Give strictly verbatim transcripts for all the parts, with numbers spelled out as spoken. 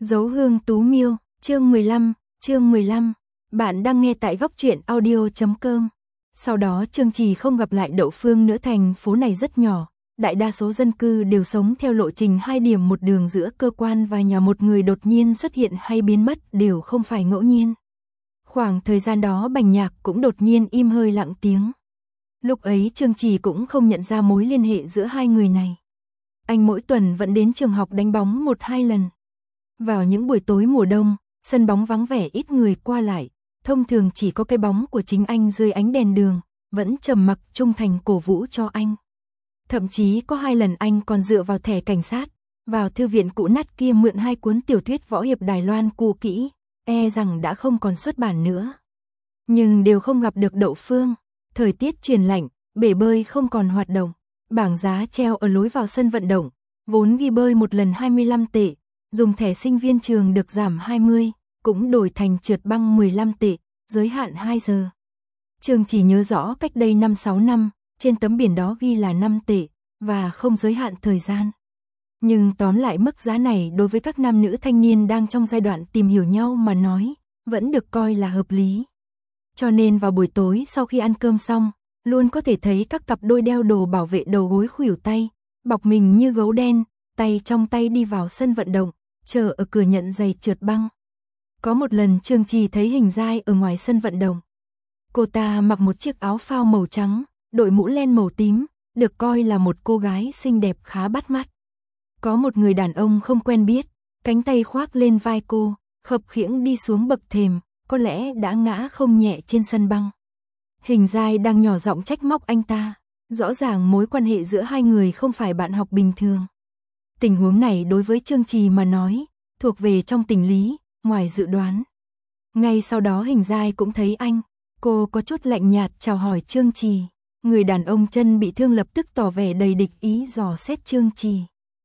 Dấu hương Tú Miêu, chương mười lăm, chương mười lăm. Bạn đang nghe tại góc truyện audio chấm com. Sau đó Trương Trì không gặp lại Đậu Phương nữa, thành phố này rất nhỏ, đại đa số dân cư đều sống theo lộ trình hai điểm một đường giữa cơ quan và nhà, một người đột nhiên xuất hiện hay biến mất đều không phải ngẫu nhiên. Khoảng thời gian đó Bành Nhạc cũng đột nhiên im hơi lặng tiếng. Lúc ấy Trương Trì cũng không nhận ra mối liên hệ giữa hai người này. Anh mỗi tuần vẫn đến trường học đánh bóng một hai lần. Vào những buổi tối mùa đông, sân bóng vắng vẻ ít người qua lại, thông thường chỉ có cái bóng của chính anh dưới ánh đèn đường, vẫn trầm mặc trung thành cổ vũ cho anh. Thậm chí có hai lần anh còn dựa vào thẻ cảnh sát, vào thư viện cũ nát kia mượn hai cuốn tiểu thuyết võ hiệp Đài Loan cũ kỹ, e rằng đã không còn xuất bản nữa. Nhưng đều không gặp được Đậu Phương. Thời tiết chuyển lạnh, bể bơi không còn hoạt động, bảng giá treo ở lối vào sân vận động, vốn ghi bơi một lần hai mươi lăm tệ, dùng thẻ sinh viên trường được giảm hai mươi, cũng đổi thành trượt băng mười lăm tệ, giới hạn hai giờ. Trương chỉ nhớ rõ cách đây năm sáu năm, trên tấm biển đó ghi là năm tệ, và không giới hạn thời gian. Nhưng tóm lại mức giá này đối với các nam nữ thanh niên đang trong giai đoạn tìm hiểu nhau mà nói, vẫn được coi là hợp lý. Cho nên vào buổi tối sau khi ăn cơm xong, luôn có thể thấy các cặp đôi đeo đồ bảo vệ đầu gối khuỷu tay, bọc mình như gấu đen, tay trong tay đi vào sân vận động, chờ ở cửa nhận giày trượt băng. Có một lần Trương Trì thấy Hình Giai ở ngoài sân vận động. Cô ta mặc một chiếc áo phao màu trắng, đội mũ len màu tím, được coi là một cô gái xinh đẹp khá bắt mắt. Có một người đàn ông không quen biết, cánh tay khoác lên vai cô, khập khiễng đi xuống bậc thềm, có lẽ đã ngã không nhẹ trên sân băng. Hình Giai đang nhỏ giọng trách móc anh ta, rõ ràng mối quan hệ giữa hai người không phải bạn học bình thường. Tình huống này đối với Trương Trì mà nói, thuộc về trong tình lý, ngoài dự đoán. Ngay sau đó Hình Giai cũng thấy anh, cô có chút lạnh nhạt chào hỏi Trương Trì. Người đàn ông chân bị thương lập tức tỏ vẻ đầy địch ý dò xét Trương Trì.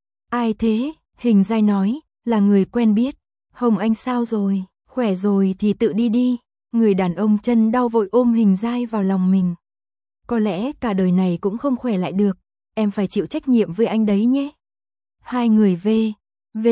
Ai thế? Hình Giai nói, là người quen biết. Hồng Anh sao rồi? Khỏe rồi thì tự đi đi. Người đàn ông chân đau vội ôm Hình Giai vào lòng mình. Có lẽ cả đời này cũng không khỏe lại được, em phải chịu trách nhiệm với anh đấy nhé. Hai người v, v,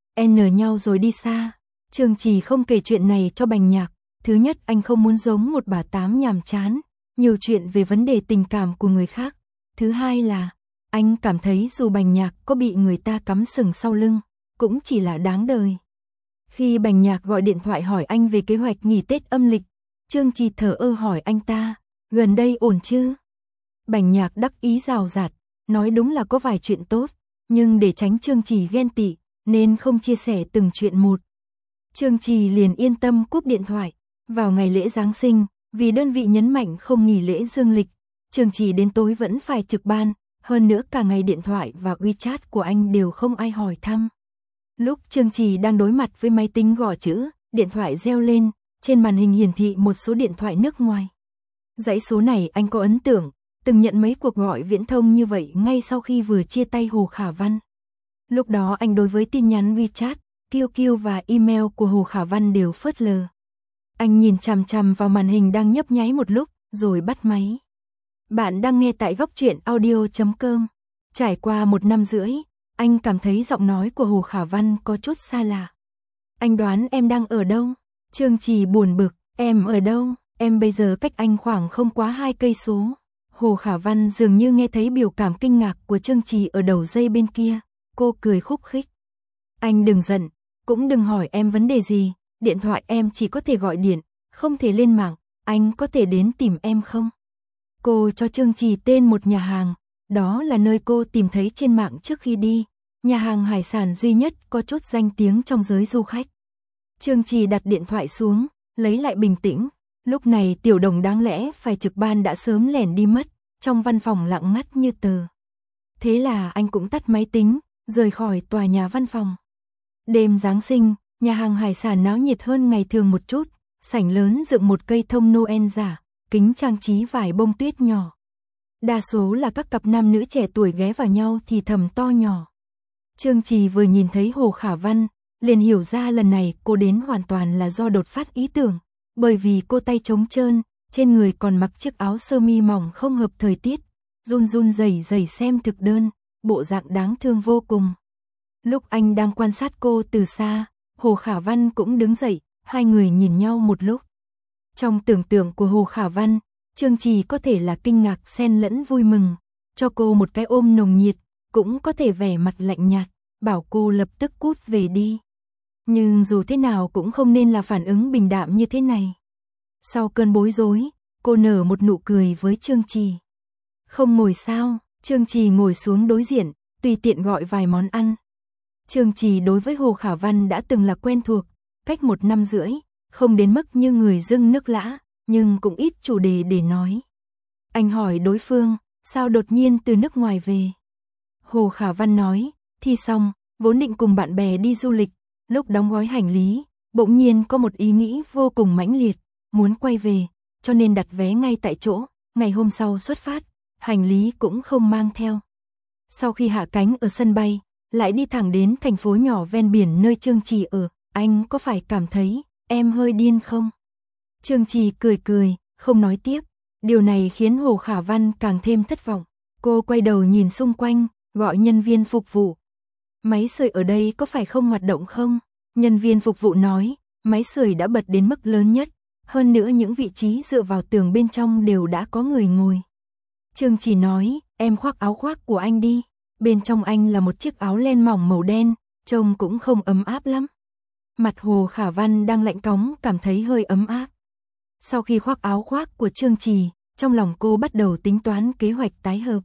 n nhau rồi đi xa. Trương Trì không kể chuyện này cho Bành Nhạc. Thứ nhất, anh không muốn giống một bà tám nhàm chán, nhiều chuyện về vấn đề tình cảm của người khác. Thứ hai là, anh cảm thấy dù Bành Nhạc có bị người ta cắm sừng sau lưng, cũng chỉ là đáng đời. Khi Bành Nhạc gọi điện thoại hỏi anh về kế hoạch nghỉ Tết âm lịch, Trương Trì thở ơ hỏi anh ta, gần đây ổn chứ? Bành Nhạc đắc ý rào rạt, nói đúng là có vài chuyện tốt, nhưng để tránh Trương Trì ghen tị, nên không chia sẻ từng chuyện một. Trương Trì liền yên tâm cúp điện thoại. Vào ngày lễ Giáng sinh, vì đơn vị nhấn mạnh không nghỉ lễ dương lịch, Trương Trì đến tối vẫn phải trực ban, hơn nữa cả ngày điện thoại và WeChat của anh đều không ai hỏi thăm. Lúc Trương Trì đang đối mặt với máy tính gõ chữ, điện thoại reo lên, trên màn hình hiển thị một số điện thoại nước ngoài. Dãy số này anh có ấn tượng, từng nhận mấy cuộc gọi viễn thông như vậy ngay sau khi vừa chia tay Hồ Khả Văn. Lúc đó anh đối với tin nhắn WeChat, quy quy và email của Hồ Khả Văn đều phớt lờ. Anh nhìn chằm chằm vào màn hình đang nhấp nháy một lúc, rồi bắt máy. Bạn đang nghe tại góc truyện audio chấm com. Trải qua một năm rưỡi, anh cảm thấy giọng nói của Hồ Khả Văn có chút xa lạ. Anh đoán em đang ở đâu? Trương Trì buồn bực, em ở đâu? Em bây giờ cách anh khoảng không quá hai cây số. Hồ Khả Văn dường như nghe thấy biểu cảm kinh ngạc của Trương Trì ở đầu dây bên kia, cô cười khúc khích. Anh đừng giận, cũng đừng hỏi em vấn đề gì, điện thoại em chỉ có thể gọi điện, không thể lên mạng, anh có thể đến tìm em không? Cô cho Trương Trì tên một nhà hàng, đó là nơi cô tìm thấy trên mạng trước khi đi, nhà hàng hải sản duy nhất có chút danh tiếng trong giới du khách. Trương Trì đặt điện thoại xuống, lấy lại bình tĩnh, lúc này Tiểu Đồng đáng lẽ phải trực ban đã sớm lẻn đi mất, trong văn phòng lặng ngắt như tờ. Thế là anh cũng tắt máy tính, rời khỏi tòa nhà văn phòng. Đêm Giáng sinh, nhà hàng hải sản náo nhiệt hơn ngày thường một chút, sảnh lớn dựng một cây thông Noel giả, kính trang trí vài bông tuyết nhỏ. Đa số là các cặp nam nữ trẻ tuổi ghé vào nhau thì thầm to nhỏ. Trương Trì vừa nhìn thấy Hồ Khả Văn, liền hiểu ra lần này cô đến hoàn toàn là do đột phát ý tưởng, bởi vì cô tay trống trơn, trên người còn mặc chiếc áo sơ mi mỏng không hợp thời tiết, run run rẩy rẩy xem thực đơn, bộ dạng đáng thương vô cùng. Lúc anh đang quan sát cô từ xa, Hồ Khả Văn cũng đứng dậy, hai người nhìn nhau một lúc. Trong tưởng tượng của Hồ Khả Văn, Trương Trì có thể là kinh ngạc xen lẫn vui mừng, cho cô một cái ôm nồng nhiệt, cũng có thể vẻ mặt lạnh nhạt, bảo cô lập tức cút về đi. Nhưng dù thế nào cũng không nên là phản ứng bình đạm như thế này. Sau cơn bối rối, cô nở một nụ cười với Trương Trì. Không ngồi sao? Trương Trì ngồi xuống đối diện, tùy tiện gọi vài món ăn. Trương Trì đối với Hồ Khả Văn đã từng là quen thuộc, cách một năm rưỡi, không đến mức như người dưng nước lã, nhưng cũng ít chủ đề để nói. Anh hỏi đối phương, sao đột nhiên từ nước ngoài về? Hồ Khả Văn nói, thi xong, vốn định cùng bạn bè đi du lịch, lúc đóng gói hành lý, bỗng nhiên có một ý nghĩ vô cùng mãnh liệt, muốn quay về, cho nên đặt vé ngay tại chỗ, ngày hôm sau xuất phát, hành lý cũng không mang theo. Sau khi hạ cánh ở sân bay, lại đi thẳng đến thành phố nhỏ ven biển nơi Trương Trì ở, anh có phải cảm thấy em hơi điên không? Trương Trì cười cười, không nói tiếp. Điều này khiến Hồ Khả Văn càng thêm thất vọng. Cô quay đầu nhìn xung quanh, gọi nhân viên phục vụ. Máy sưởi ở đây có phải không hoạt động không? Nhân viên phục vụ nói, máy sưởi đã bật đến mức lớn nhất, hơn nữa những vị trí dựa vào tường bên trong đều đã có người ngồi. Trương Trì nói, em khoác áo khoác của anh đi. Bên trong anh là một chiếc áo len mỏng màu đen, trông cũng không ấm áp lắm. Mặt Hồ Khả Văn đang lạnh cóng cảm thấy hơi ấm áp. Sau khi khoác áo khoác của Trương Trì, trong lòng cô bắt đầu tính toán kế hoạch tái hợp.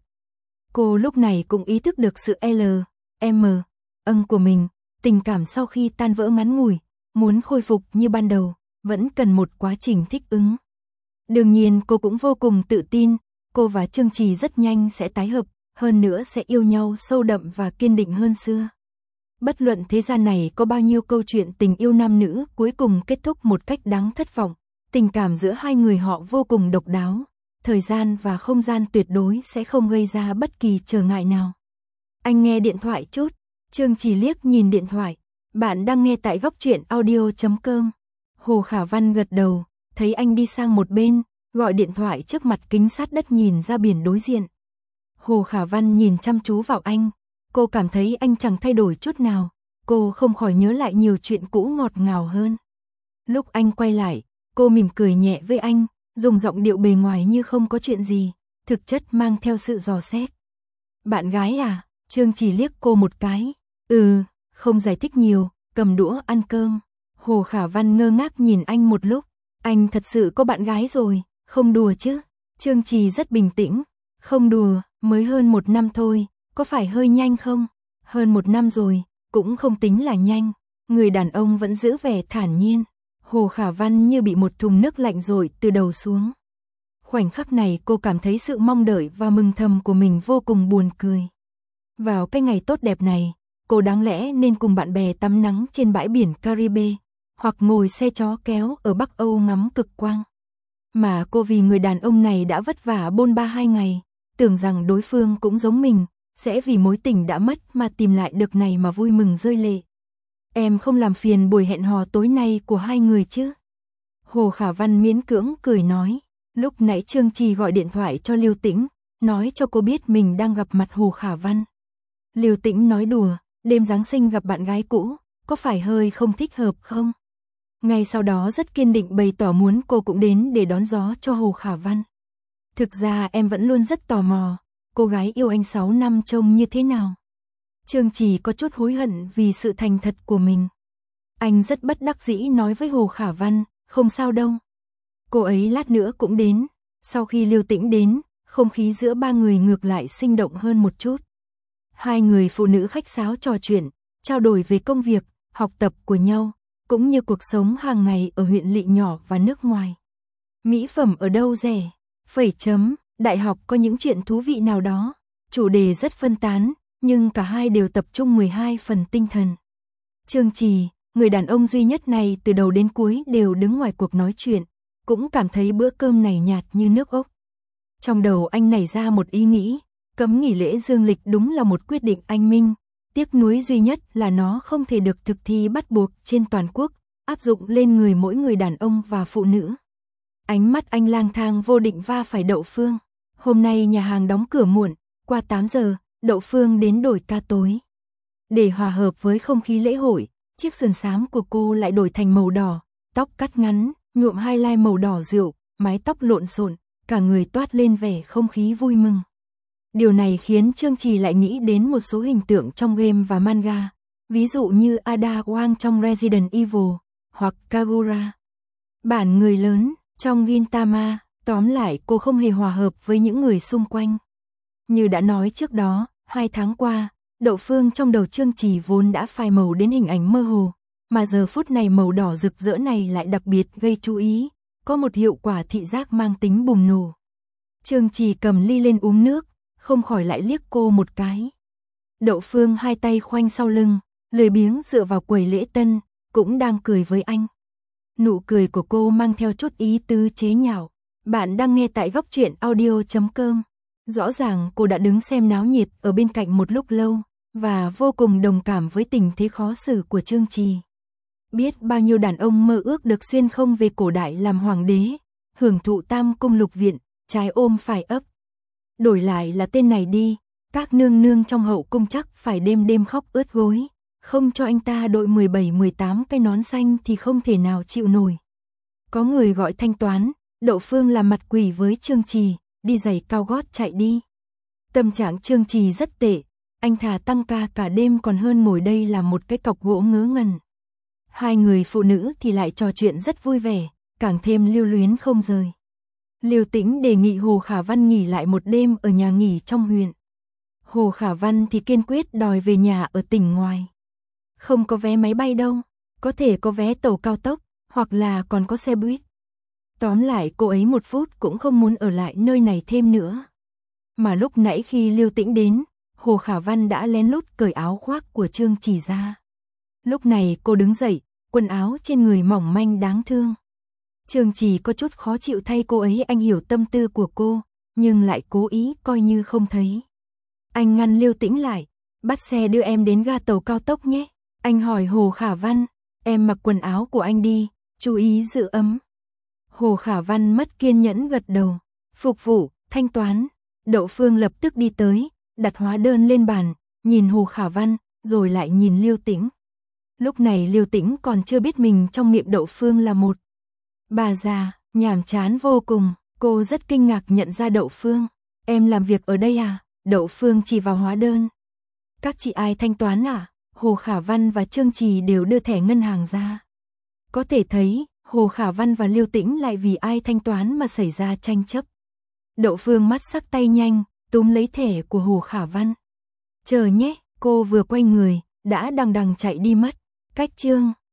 Cô lúc này cũng ý thức được sự L, M, âng của mình, tình cảm sau khi tan vỡ ngắn ngủi, muốn khôi phục như ban đầu, vẫn cần một quá trình thích ứng. Đương nhiên cô cũng vô cùng tự tin, cô và Trương Trì rất nhanh sẽ tái hợp, hơn nữa sẽ yêu nhau sâu đậm và kiên định hơn xưa. Bất luận thế gian này có bao nhiêu câu chuyện tình yêu nam nữ cuối cùng kết thúc một cách đáng thất vọng, tình cảm giữa hai người họ vô cùng độc đáo, thời gian và không gian tuyệt đối sẽ không gây ra bất kỳ trở ngại nào. Anh nghe điện thoại chút, Trương Trì liếc nhìn điện thoại, bạn đang nghe tại góc truyện audio chấm com. Hồ Khả Văn gật đầu, thấy anh đi sang một bên, gọi điện thoại trước mặt kính sát đất nhìn ra biển đối diện. Hồ Khả Văn nhìn chăm chú vào anh, cô cảm thấy anh chẳng thay đổi chút nào, cô không khỏi nhớ lại nhiều chuyện cũ ngọt ngào hơn. Lúc anh quay lại, cô mỉm cười nhẹ với anh, dùng giọng điệu bề ngoài như không có chuyện gì, thực chất mang theo sự dò xét. Bạn gái à? Trương Trì liếc cô một cái. Ừ, không giải thích nhiều, cầm đũa ăn cơm. Hồ Khả Văn ngơ ngác nhìn anh một lúc. Anh thật sự có bạn gái rồi, không đùa chứ? Trương Trì rất bình tĩnh. Không đùa, mới hơn một năm thôi, có phải hơi nhanh không? Hơn một năm rồi, cũng không tính là nhanh. Người đàn ông vẫn giữ vẻ thản nhiên. Hồ Khả Văn như bị một thùng nước lạnh dội từ đầu xuống. Khoảnh khắc này cô cảm thấy sự mong đợi và mừng thầm của mình vô cùng buồn cười. Vào cái ngày tốt đẹp này, cô đáng lẽ nên cùng bạn bè tắm nắng trên bãi biển Caribe, hoặc ngồi xe chó kéo ở Bắc Âu ngắm cực quang. Mà cô vì người đàn ông này đã vất vả bôn ba hai ngày, tưởng rằng đối phương cũng giống mình, sẽ vì mối tình đã mất mà tìm lại được này mà vui mừng rơi lệ. Em không làm phiền buổi hẹn hò tối nay của hai người chứ? Hồ Khả Văn miễn cưỡng cười nói. Lúc nãy Trương Trì gọi điện thoại cho Liêu Tĩnh, nói cho cô biết mình đang gặp mặt Hồ Khả Văn. Liêu Tĩnh nói đùa, đêm Giáng sinh gặp bạn gái cũ, có phải hơi không thích hợp không? Ngay sau đó rất kiên định bày tỏ muốn cô cũng đến để đón gió cho Hồ Khả Văn. Thực ra em vẫn luôn rất tò mò, cô gái yêu anh sáu năm trông như thế nào? Trương Trì có chút hối hận vì sự thành thật của mình. Anh rất bất đắc dĩ nói với Hồ Khả Văn, không sao đâu. Cô ấy lát nữa cũng đến. Sau khi Liêu Tĩnh đến, không khí giữa ba người ngược lại sinh động hơn một chút. Hai người phụ nữ khách sáo trò chuyện, trao đổi về công việc, học tập của nhau, cũng như cuộc sống hàng ngày ở huyện lỵ nhỏ và nước ngoài. Mỹ phẩm ở đâu rẻ? Phẩy chấm, đại học có những chuyện thú vị nào đó. Chủ đề rất phân tán, nhưng cả hai đều tập trung mười hai phần tinh thần. Trương Trì, người đàn ông duy nhất này từ đầu đến cuối đều đứng ngoài cuộc nói chuyện, cũng cảm thấy bữa cơm này nhạt như nước ốc. Trong đầu anh nảy ra một ý nghĩ, cấm nghỉ lễ dương lịch đúng là một quyết định anh minh, tiếc nuối duy nhất là nó không thể được thực thi bắt buộc trên toàn quốc, áp dụng lên người mỗi người đàn ông và phụ nữ. Ánh mắt anh lang thang vô định va phải Đậu Phương. Hôm nay nhà hàng đóng cửa muộn, qua tám giờ, Đậu Phương đến đổi ca tối. Để hòa hợp với không khí lễ hội, chiếc sườn xám của cô lại đổi thành màu đỏ, tóc cắt ngắn, nhuộm highlight màu đỏ rượu, mái tóc lộn xộn, cả người toát lên vẻ không khí vui mừng. Điều này khiến Chương Trì lại nghĩ đến một số hình tượng trong game và manga, ví dụ như Ada Wong trong Resident Evil, hoặc Kagura, bản người lớn, trong Gintama. Tóm lại cô không hề hòa hợp với những người xung quanh. Như đã nói trước đó, hai tháng qua, đậu phương trong đầu Chương Trì vốn đã phai màu đến hình ảnh mơ hồ, mà giờ phút này màu đỏ rực rỡ này lại đặc biệt gây chú ý, có một hiệu quả thị giác mang tính bùng nổ. Chương Trì cầm ly lên uống nước, không khỏi lại liếc cô một cái. Đậu phương hai tay khoanh sau lưng, lười biếng dựa vào quầy lễ tân, cũng đang cười với anh. Nụ cười của cô mang theo chút ý tứ chế nhạo. Bạn đang nghe tại góc truyện audio chấm com. Rõ ràng cô đã đứng xem náo nhiệt ở bên cạnh một lúc lâu, và vô cùng đồng cảm với tình thế khó xử của Chương Trì. Biết bao nhiêu đàn ông mơ ước được xuyên không về cổ đại làm hoàng đế, hưởng thụ tam cung lục viện, trái ôm phải ấp. Đổi lại là tên này đi, các nương nương trong hậu cung chắc phải đêm đêm khóc ướt gối, không cho anh ta đội mười bảy mười tám cái nón xanh thì không thể nào chịu nổi. Có người gọi thanh toán, đậu phương làm mặt quỷ với Chương Trì, đi giày cao gót chạy đi. Tâm trạng Chương Trì rất tệ, anh thà tăng ca cả đêm còn hơn ngồi đây làm một cái cọc gỗ ngớ ngẩn. Hai người phụ nữ thì lại trò chuyện rất vui vẻ, càng thêm lưu luyến không rời. Liêu Tĩnh đề nghị Hồ Khả Văn nghỉ lại một đêm ở nhà nghỉ trong huyện. Hồ Khả Văn thì kiên quyết đòi về nhà ở tỉnh ngoài. Không có vé máy bay đâu, có thể có vé tàu cao tốc, hoặc là còn có xe buýt. Tóm lại cô ấy một phút cũng không muốn ở lại nơi này thêm nữa. Mà lúc nãy khi Liêu Tĩnh đến, Hồ Khả Văn đã lén lút cởi áo khoác của Chương Trì ra. Lúc này cô đứng dậy, quần áo trên người mỏng manh đáng thương. Chương Trì có chút khó chịu thay cô ấy, anh hiểu tâm tư của cô, nhưng lại cố ý coi như không thấy. Anh ngăn Liêu Tĩnh lại, bắt xe đưa em đến ga tàu cao tốc nhé. Anh hỏi Hồ Khả Văn, em mặc quần áo của anh đi, chú ý giữ ấm. Hồ Khả Văn mất kiên nhẫn gật đầu, phục vụ, thanh toán. Đậu phương lập tức đi tới, đặt hóa đơn lên bàn, nhìn Hồ Khả Văn, rồi lại nhìn Liêu Tĩnh. Lúc này Liêu Tĩnh còn chưa biết mình trong miệng đậu phương là một bà già, nhàm chán vô cùng. Cô rất kinh ngạc nhận ra đậu phương. Em làm việc ở đây à? Đậu phương chỉ vào hóa đơn. Các chị ai thanh toán à? Hồ Khả Văn và Chương Trì đều đưa thẻ ngân hàng ra. Có thể thấy, Hồ Khả Văn và Liêu Tĩnh lại vì ai thanh toán mà xảy ra tranh chấp. Đậu phương mắt sắc tay nhanh, túm lấy thẻ của Hồ Khả Văn. Chờ nhé, cô vừa quay người, đã đằng đằng chạy đi mất. Cách chương